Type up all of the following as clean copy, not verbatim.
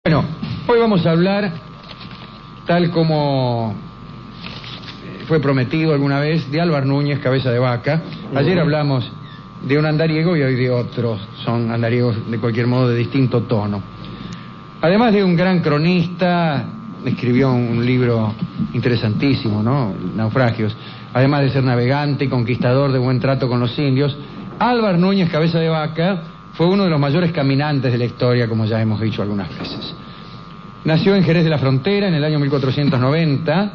Bueno, hoy vamos a hablar, tal como fue prometido alguna vez, de Álvar Núñez, cabeza de vaca. Ayer hablamos de un andariego y hoy de otros. Son andariegos de cualquier modo de distinto tono. Además de un gran cronista, escribió un libro interesantísimo, ¿no? Naufragios. Además de ser navegante y conquistador de buen trato con los indios, Álvar Núñez, cabeza de vaca, fue uno de los mayores caminantes de la historia, como ya hemos dicho algunas veces. Nació en Jerez de la Frontera en el año 1490,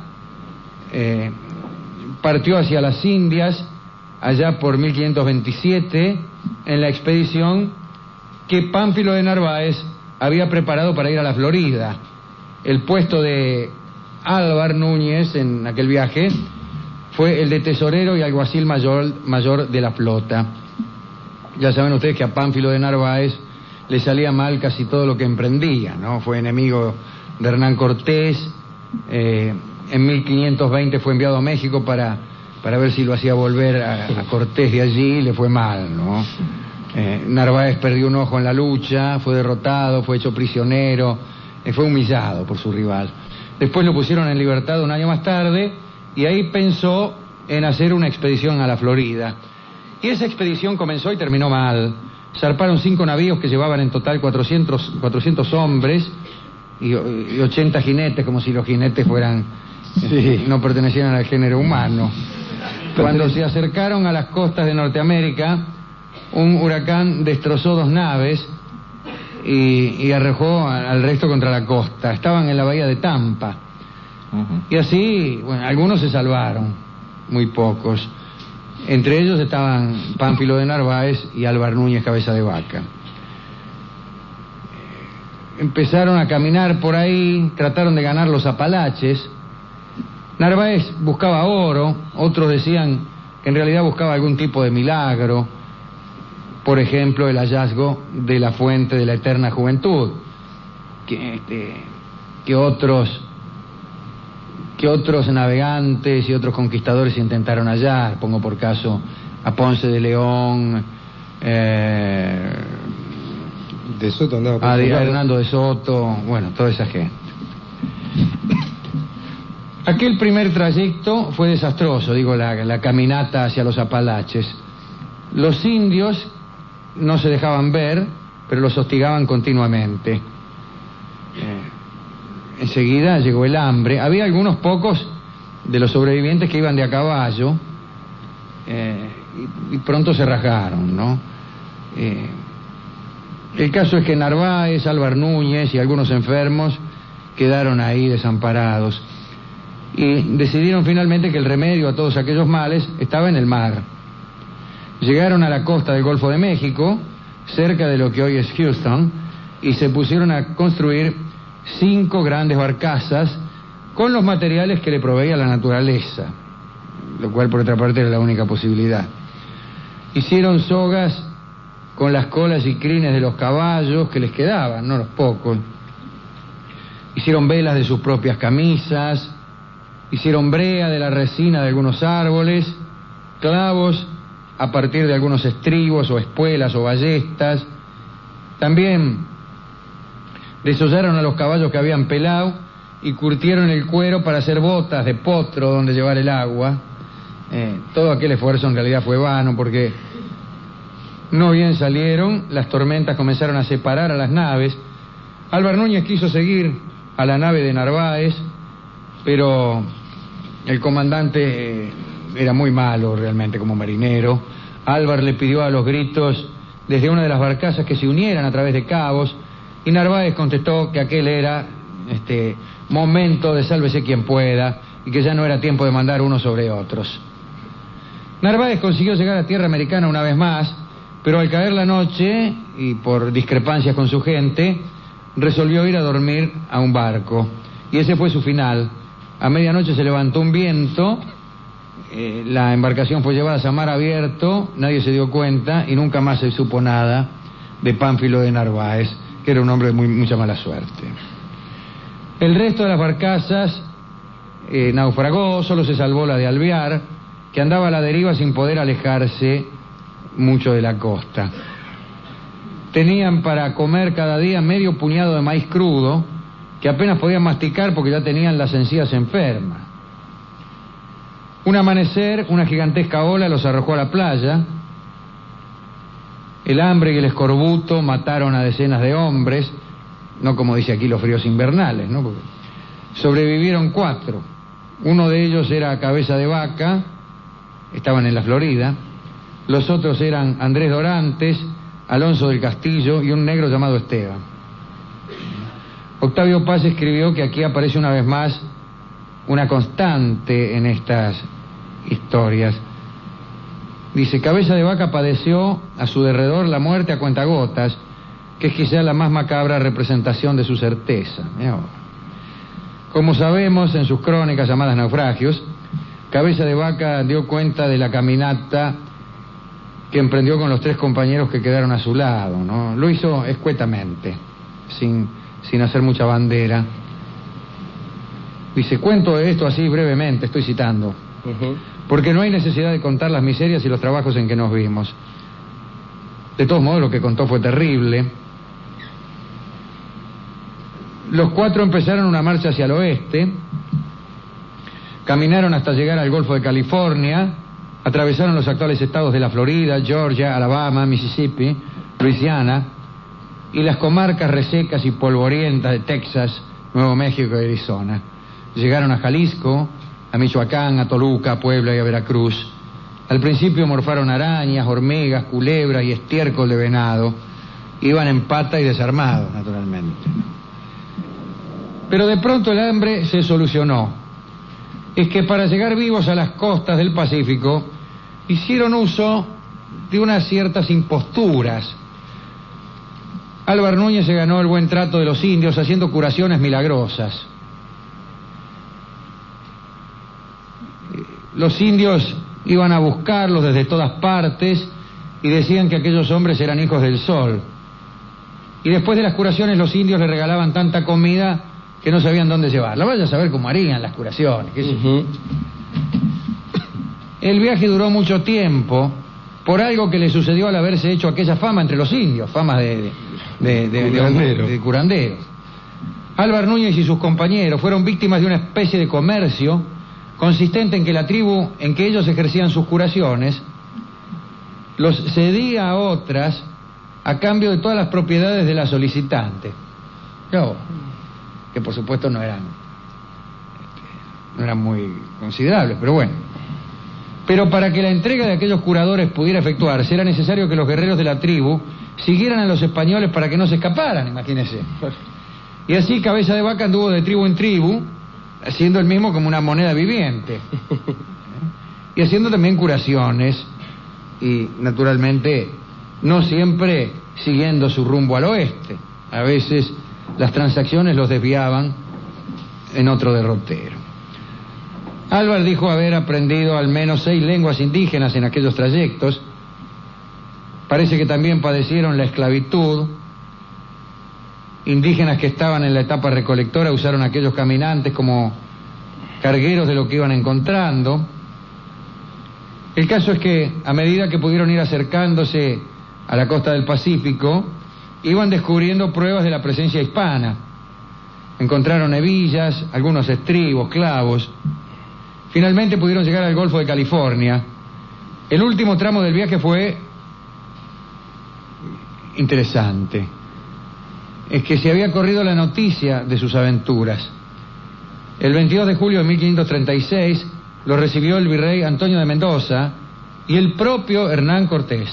partió hacia las Indias allá por 1527 en la expedición que Pánfilo de Narváez había preparado para ir a la Florida. El puesto de Álvar Núñez en aquel viaje fue el de tesorero y alguacil mayor de la flota. Ya saben ustedes que a Pánfilo de Narváez le salía mal casi todo lo que emprendía, ¿no? Fue enemigo de Hernán Cortés, en 1520 fue enviado a México para ver si lo hacía volver a Cortés de allí, le fue mal, ¿no? Narváez perdió un ojo en la lucha, fue derrotado, fue hecho prisionero, fue humillado por su rival. Después lo pusieron en libertad un año más tarde y ahí pensó en hacer una expedición a la Florida. Y esa expedición comenzó y terminó mal. Zarparon 5 navíos que llevaban en total 400 hombres y 80 jinetes, como si los jinetes fueran no pertenecieran al género humano. Cuando se acercaron a las costas de Norteamérica, un huracán destrozó 2 naves y arrojó al resto contra la costa. Estaban en la bahía de Tampa. Y así, bueno, algunos se salvaron, muy pocos. Entre ellos estaban Pánfilo de Narváez y Álvar Núñez, cabeza de vaca. Empezaron a caminar por ahí, trataron de ganar los Apalaches. Narváez buscaba oro, otros decían que en realidad buscaba algún tipo de milagro. Por ejemplo, el hallazgo de la fuente de la eterna juventud, que otros navegantes y otros conquistadores intentaron hallar. Pongo por caso a Ponce de León, de Soto andaba por a Hernando de Soto, bueno, toda esa gente. Aquel primer trayecto fue desastroso, digo, la caminata hacia los Apalaches. Los indios no se dejaban ver, pero los hostigaban continuamente. Enseguida llegó el hambre. Había algunos pocos de los sobrevivientes que iban de a caballo y pronto se rajaron, ¿no? El caso es que Narváez, Álvar Núñez y algunos enfermos quedaron ahí desamparados y decidieron finalmente que el remedio a todos aquellos males estaba en el mar. Llegaron a la costa del Golfo de México, cerca de lo que hoy es Houston, y se pusieron a construir 5 grandes barcazas con los materiales que le proveía la naturaleza, lo cual por otra parte era la única posibilidad. Hicieron sogas con las colas y crines de los caballos que les quedaban, no los pocos. Hicieron velas de sus propias camisas, hicieron brea de la resina de algunos árboles, clavos a partir de algunos estribos o espuelas o ballestas. También desollaron a los caballos que habían pelado y curtieron el cuero para hacer botas de potro donde llevar el agua. Todo aquel esfuerzo en realidad fue vano porque no bien salieron, las tormentas comenzaron a separar a las naves. Álvar Núñez quiso seguir a la nave de Narváez, pero el comandante era muy malo realmente como marinero. Álvar le pidió a los gritos desde una de las barcazas que se unieran a través de cabos, y Narváez contestó que aquel era momento de sálvese quien pueda y que ya no era tiempo de mandar unos sobre otros. Narváez consiguió llegar a tierra americana una vez más, pero al caer la noche y por discrepancias con su gente, resolvió ir a dormir a un barco. Y ese fue su final. A medianoche se levantó un viento, la embarcación fue llevada a mar abierto, nadie se dio cuenta y nunca más se supo nada de Pánfilo de Narváez, que era un hombre de mucha mala suerte. El resto de las barcazas naufragó, solo se salvó la de Alvear, que andaba a la deriva sin poder alejarse mucho de la costa. tenían para comer cada día medio puñado de maíz crudo, que apenas podían masticar porque ya tenían las encías enfermas. Un amanecer, una gigantesca ola los arrojó a la playa. El hambre y el escorbuto mataron a decenas de hombres, no como dice aquí los fríos invernales, ¿no? Porque sobrevivieron 4. Uno de ellos era Cabeza de Vaca, estaban en la Florida. Los otros eran Andrés Dorantes, Alonso del Castillo y un negro llamado Esteban. Octavio Paz escribió que aquí aparece una vez más una constante en estas historias. Dice: Cabeza de Vaca padeció a su derredor la muerte a cuentagotas, que es quizá la más macabra representación de su certeza. Como sabemos, en sus crónicas llamadas Naufragios, Cabeza de Vaca dio cuenta de la caminata que emprendió con los 3 compañeros que quedaron a su lado, ¿no? Lo hizo escuetamente, sin hacer mucha bandera. Dice: cuento esto así brevemente, estoy citando, porque no hay necesidad de contar las miserias y los trabajos en que nos vimos. De todos modos, lo que contó fue terrible. Los 4 empezaron una marcha hacia el oeste, caminaron hasta llegar al Golfo de California, atravesaron los actuales estados de la Florida, Georgia, Alabama, Mississippi, Luisiana y las comarcas resecas y polvorientas de Texas, Nuevo México y Arizona. Llegaron a Jalisco, a Michoacán, a Toluca, a Puebla y a Veracruz. Al principio morfaron arañas, hormigas, culebras y estiércol de venado. Iban en pata y desarmados, naturalmente. Pero de pronto el hambre se solucionó. Es que para llegar vivos a las costas del Pacífico hicieron uso de unas ciertas imposturas. Álvar Núñez se ganó el buen trato de los indios haciendo curaciones milagrosas. Los indios iban a buscarlos desde todas partes y decían que aquellos hombres eran hijos del sol. Y después de las curaciones los indios le regalaban tanta comida que no sabían dónde llevarla. Vaya a saber cómo harían las curaciones. El viaje duró mucho tiempo por algo que le sucedió al haberse hecho aquella fama entre los indios, fama de curanderos. Álvar Núñez y sus compañeros fueron víctimas de una especie de comercio consistente en que la tribu en que ellos ejercían sus curaciones los cedía a otras a cambio de todas las propiedades de la solicitante. Que por supuesto no eran muy considerables, pero bueno. Pero para que la entrega de aquellos curadores pudiera efectuarse, era necesario que los guerreros de la tribu siguieran a los españoles para que no se escaparan, imagínense. Y así Cabeza de Vaca anduvo de tribu en tribu, haciendo el mismo como una moneda viviente. Y haciendo también curaciones, y naturalmente no siempre siguiendo su rumbo al oeste. A veces las transacciones los desviaban en otro derrotero. Álvar dijo haber aprendido al menos 6 lenguas indígenas en aquellos trayectos. Parece que también padecieron la esclavitud. Indígenas que estaban en la etapa recolectora usaron a aquellos caminantes como cargueros de lo que iban encontrando. El caso es que a medida que pudieron ir acercándose a la costa del Pacífico, iban descubriendo pruebas de la presencia hispana. Encontraron hebillas, algunos estribos, clavos. Finalmente pudieron llegar al Golfo de California. El último tramo del viaje fue interesante. Es que se había corrido la noticia de sus aventuras. El 22 de julio de 1536 lo recibió el virrey Antonio de Mendoza y el propio Hernán Cortés.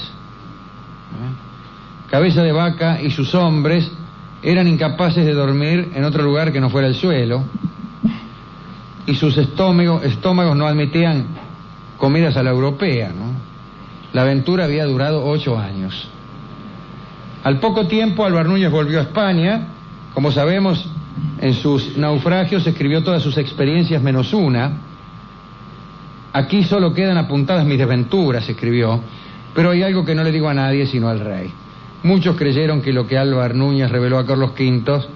Cabeza de Vaca y sus hombres eran incapaces de dormir en otro lugar que no fuera el suelo, y sus estómagos no admitían comidas a la europea, ¿no? La aventura había durado 8 años. Al poco tiempo Álvar Núñez volvió a España. Como sabemos, en sus naufragios escribió todas sus experiencias menos una. Aquí solo quedan apuntadas mis desventuras, escribió, pero hay algo que no le digo a nadie sino al rey. Muchos creyeron que lo que Álvar Núñez reveló a Carlos Quintos,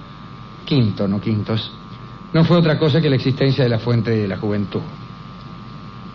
no fue otra cosa que la existencia de la fuente de la juventud.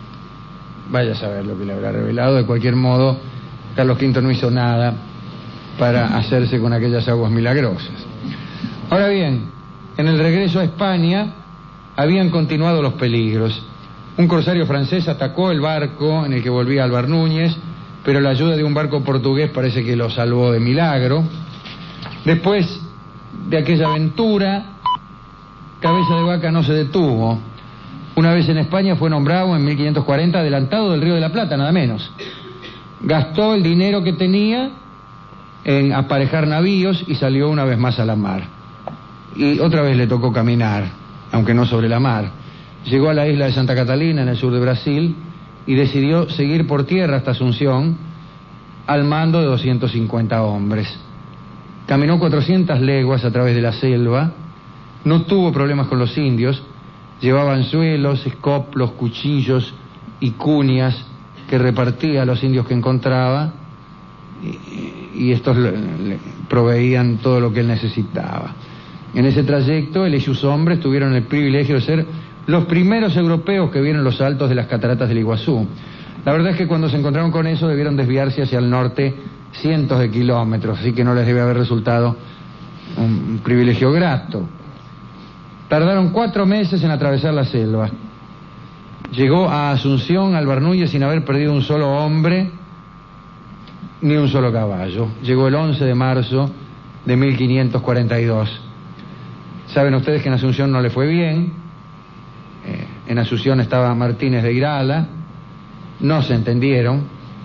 Vaya a saber lo que le habrá revelado. De cualquier modo, Carlos V no hizo nada para hacerse con aquellas aguas milagrosas. Ahora bien, en el regreso a España habían continuado los peligros. Un corsario francés atacó el barco en el que volvía Álvar Núñez, pero la ayuda de un barco portugués parece que lo salvó de milagro. Después de aquella aventura, Cabeza de Vaca no se detuvo. Una vez en España fue nombrado en 1540 adelantado del Río de la Plata, nada menos. Gastó el dinero que tenía en aparejar navíos y salió una vez más a la mar. Y otra vez le tocó caminar, aunque no sobre la mar. Llegó a la isla de Santa Catalina, en el sur de Brasil, y decidió seguir por tierra hasta Asunción, al mando de 250 hombres. Caminó 400 leguas a través de la selva, no tuvo problemas con los indios, llevaba anzuelos, escoplos, cuchillos y cunias que repartía a los indios que encontraba, y estos le proveían todo lo que él necesitaba. En ese trayecto, él y sus hombres tuvieron el privilegio de ser los primeros europeos que vieron los altos de las cataratas del Iguazú. La verdad es que cuando se encontraron con eso debieron desviarse hacia el norte cientos de kilómetros, así que no les debe haber resultado un privilegio grato. Tardaron 4 meses en atravesar la selva. Llegó a Asunción Álvar Núñez sin haber perdido un solo hombre ni un solo caballo. Llegó el 11 de marzo de 1542. Saben ustedes que en Asunción no le fue bien. En Asunción estaba Martínez de Irala, no se entendieron.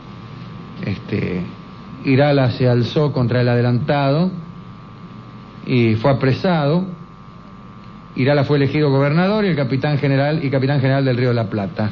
Irala se alzó contra el adelantado y fue apresado. Irala fue elegido gobernador y capitán general del Río de la Plata.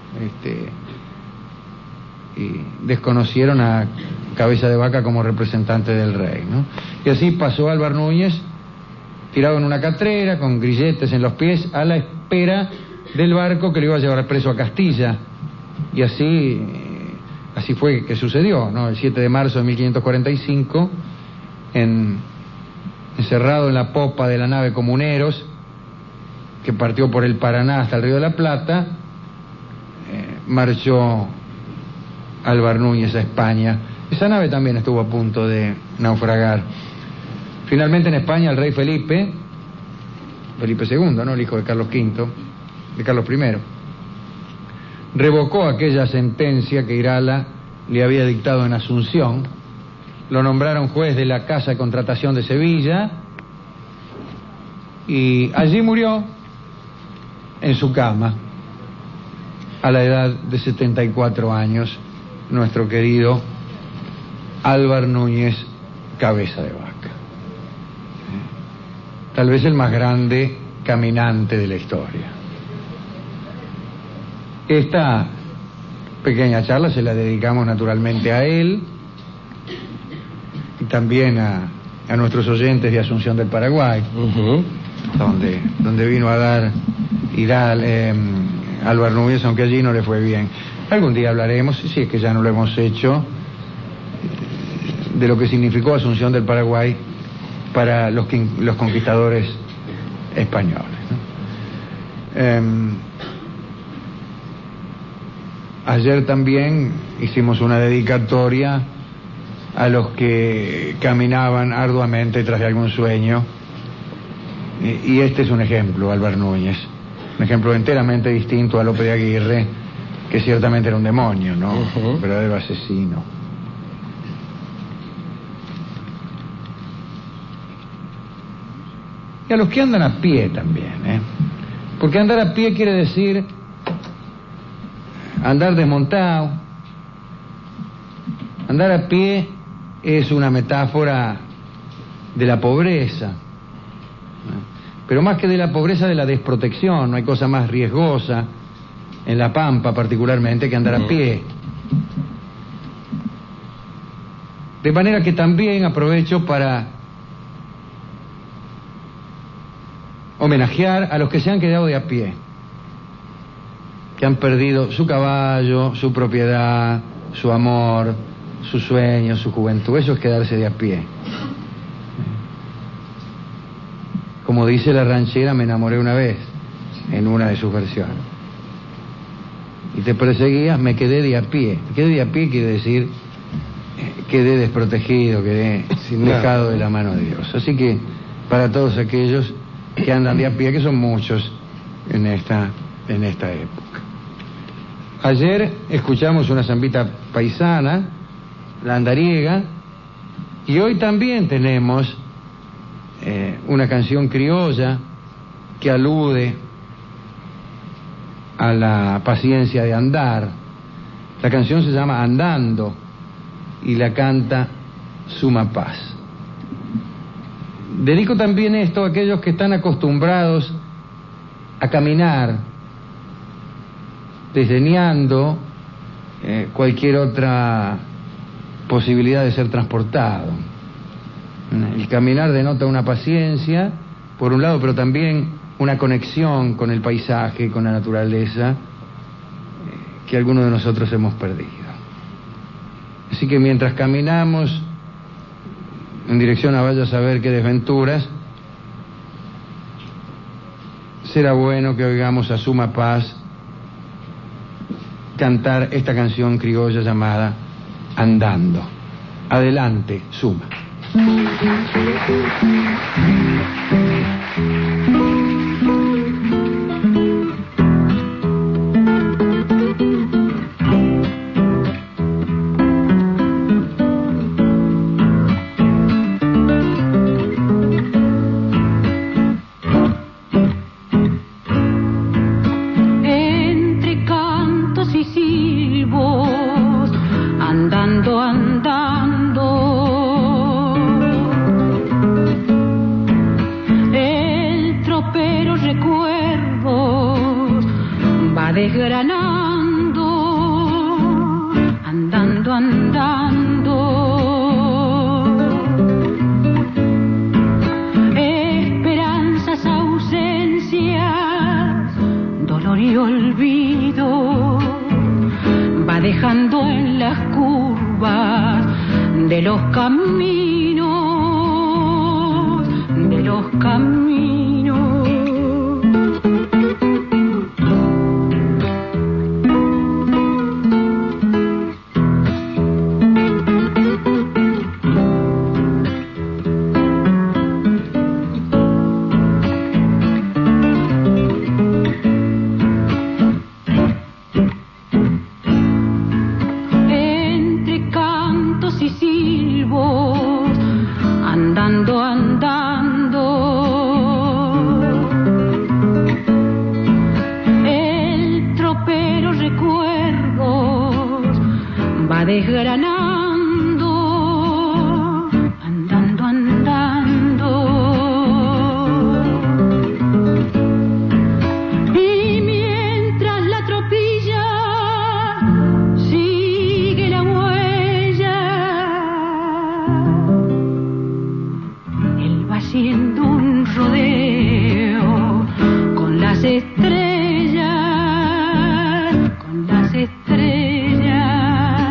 Y desconocieron a Cabeza de Vaca como representante del rey, ¿no? Y así pasó Álvar Núñez, tirado en una catrera, con grilletes en los pies, a la espera del barco que lo iba a llevar preso a Castilla. Y así fue que sucedió, ¿no? El 7 de marzo de 1545, encerrado en la popa de la nave Comuneros, que partió por el Paraná hasta el Río de la Plata, marchó Álvar Núñez a España. Esa nave también estuvo a punto de naufragar. Finalmente en España el rey Felipe II, ¿no? El hijo de Carlos V, de Carlos I, revocó aquella sentencia que Irala le había dictado en Asunción. Lo nombraron juez de la Casa de Contratación de Sevilla y allí murió en su cama a la edad de 74 años nuestro querido Álvar Núñez Cabeza de Vaca. Tal vez el más grande caminante de la historia. Esta pequeña charla se la dedicamos naturalmente a él y también a nuestros oyentes de Asunción del Paraguay, donde vino a dar Álvar Núñez, aunque allí no le fue bien. Algún día hablaremos, si es que ya no lo hemos hecho, de lo que significó Asunción del Paraguay para los conquistadores españoles, ¿no? Ayer también hicimos una dedicatoria a los que caminaban arduamente tras de algún sueño, y este es un ejemplo, Álvar Núñez, un ejemplo enteramente distinto a Lope de Aguirre, que ciertamente era un demonio, ¿no? Un verdadero asesino. Y a los que andan a pie también, porque andar a pie quiere decir andar desmontado. Andar a pie es una metáfora de la pobreza, pero más que de la pobreza, de la desprotección. No hay cosa más riesgosa en la Pampa particularmente que andar a pie. De manera que también aprovecho para homenajear a los que se han quedado de a pie, que han perdido su caballo, su propiedad, su amor, sus sueños, su juventud. Eso es quedarse de a pie. Como dice la ranchera, me enamoré una vez, en una de sus versiones. Y te perseguía, me quedé de a pie. Me quedé de a pie quiere decir quedé desprotegido, quedé dejado de la mano de Dios. Así que para todos aquellos que andan de a pie, que son muchos en esta época. Ayer escuchamos una zambita paisana, la andariega, y hoy también tenemos una canción criolla que alude a la paciencia de andar. La canción se llama Andando y la canta Suma Paz. Dedico también esto a aquellos que están acostumbrados a caminar, desdeñando cualquier otra posibilidad de ser transportado. El caminar denota una paciencia, por un lado, pero también una conexión con el paisaje, con la naturaleza, que algunos de nosotros hemos perdido. Así que mientras caminamos en dirección a vaya a saber qué desventuras, será bueno que oigamos a Suma Paz cantar esta canción criolla llamada Andando. Adelante, Suma.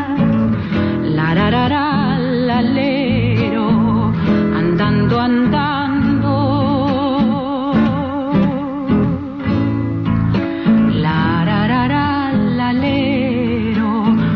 Andando